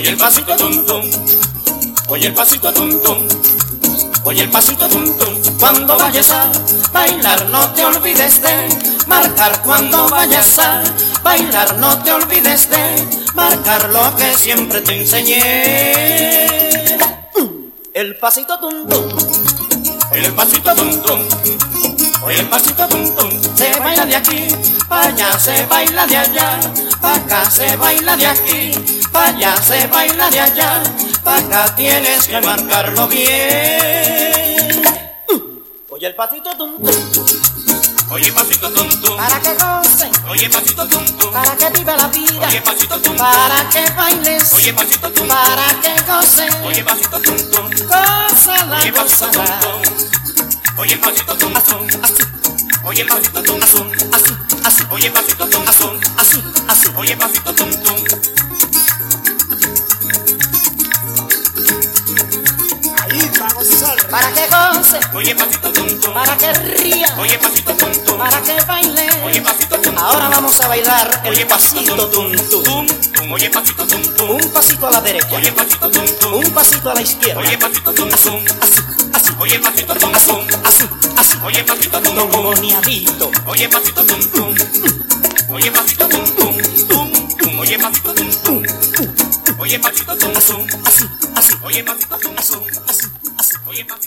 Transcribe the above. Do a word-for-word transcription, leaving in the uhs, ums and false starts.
Oye el pasito tum tum, oye el pasito tum tum, oye el pasito tum tum. Cuando vayas a bailar no te olvides de marcar. Cuando vayas a bailar no te olvides de marcar lo que siempre te enseñé. El pasito tum tum, oye el pasito tum tum, oye el pasito tum tum. Se baila de aquí pa' allá, se baila de allá pa' acá, se baila de aquí pa' allá, se baila de allá pa' acá. Tienes que marcarlo bien. Oye el pasito tum tum, oye el pasito tum tum, para que goce. Oye el pasito tum tum, para que viva la vida. Oye el pasito tum tum, para que bailes. Oye el pasito tum tum, para que goce. Oye el pasito tum tum, gózala, gózala. Oye el pasito tum tum, así. Oye el pasito tum tum, así, así. Oye el pasito tum tum, así, así. Oye el pasito tum tum. Ahí va a gozar. Para que goce. Oye pasito tum tum, para que ría. Oye pasito tum tum, para que baile. Oye pasito tum tum. Ahora vamos a bailar el pasito tum tum. Oye pasito tum tum. Un pasito a la derecha. Oye pasito tum tum. Un pasito a la izquierda. Oye pasito tum tum. Así, así. Oye pasito tum tum. Así, así. Oye pasito tum tum. Moniadito. Oye pasito tum tum. Oye pasito tum tum. Tum tum. Oye pasito tum tum. Oye pasito tum tum. Así, así. Oye pasito tum tum. Así, así. Oye pasito.